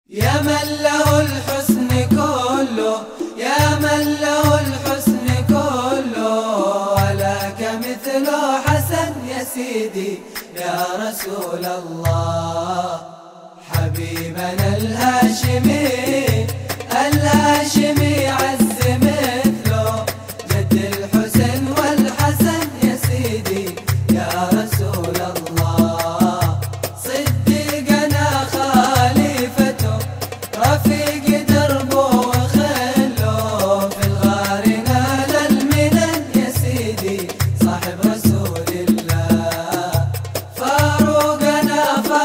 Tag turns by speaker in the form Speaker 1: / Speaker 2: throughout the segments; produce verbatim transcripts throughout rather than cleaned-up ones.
Speaker 1: يا من له الحسن كله، يا من له الحسن كله، ولك مثله حسن يا سيدي يا رسول الله. حبيبنا الهاشمي الهاشمي عز مثله، جد الحسن والحسن يا سيدي يا رسول الله. صديقنا خليفته رفيق دربه وخله، في الغار نال المنن يا سيدي صاحب رسول الله. فاروقنا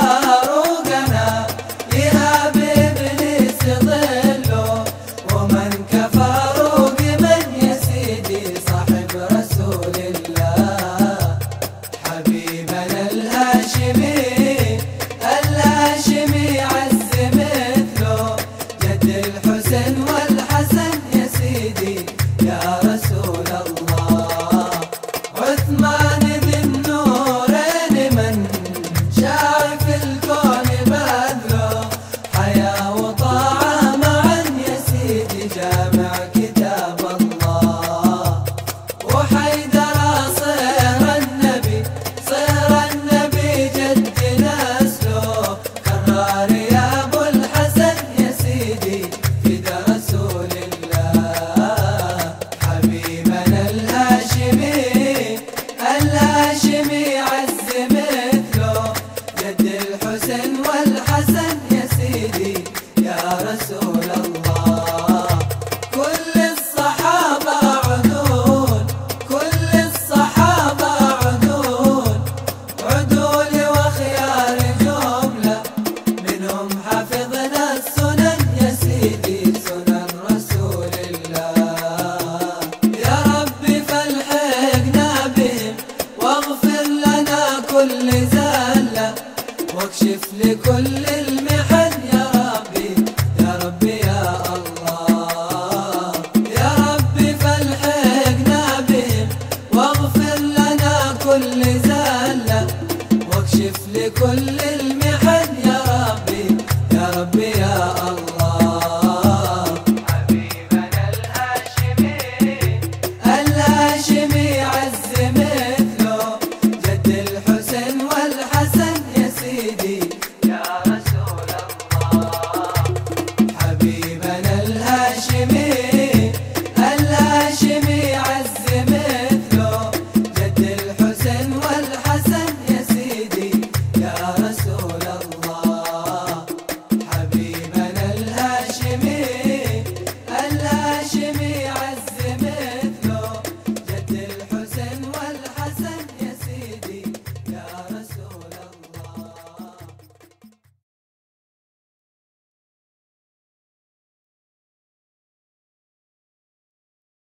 Speaker 1: فاروقنا يهاب ابليس ظله، ومن كفاروق من يا سيدي صاحب رسول الله. حبيبنا الهاشمي الهاشمي عز مثله، جد الحسن والحسن يا سيدي يا رسول الله. عثمان ذي النورين من شاع في الكون بذله، حياة وطاعة معا يا سيدي جامع كتاب الله. وحيدر صهر النبي صهر النبي جد نسله، كرار يا ابو الحسن يا سيدي فدى رسول الله. حبيبنا الهاشمي الهاشمي عز مثله، جد الحسن والحسن يا سيدي يا رسول الله. كل الصحابة عدول كل الصحابة عدول عدول وخيار جملة، منهم حفظنا السنن يا سيدي سنن رسول الله. يا ربي فالحقنا بهم واغفر لنا كل زلة، واكشف لكل المحن يا ربي يا ربي يا الله. يا ربي فالحقنا بهم واغفر لنا كل زلة، واكشف لكل المحن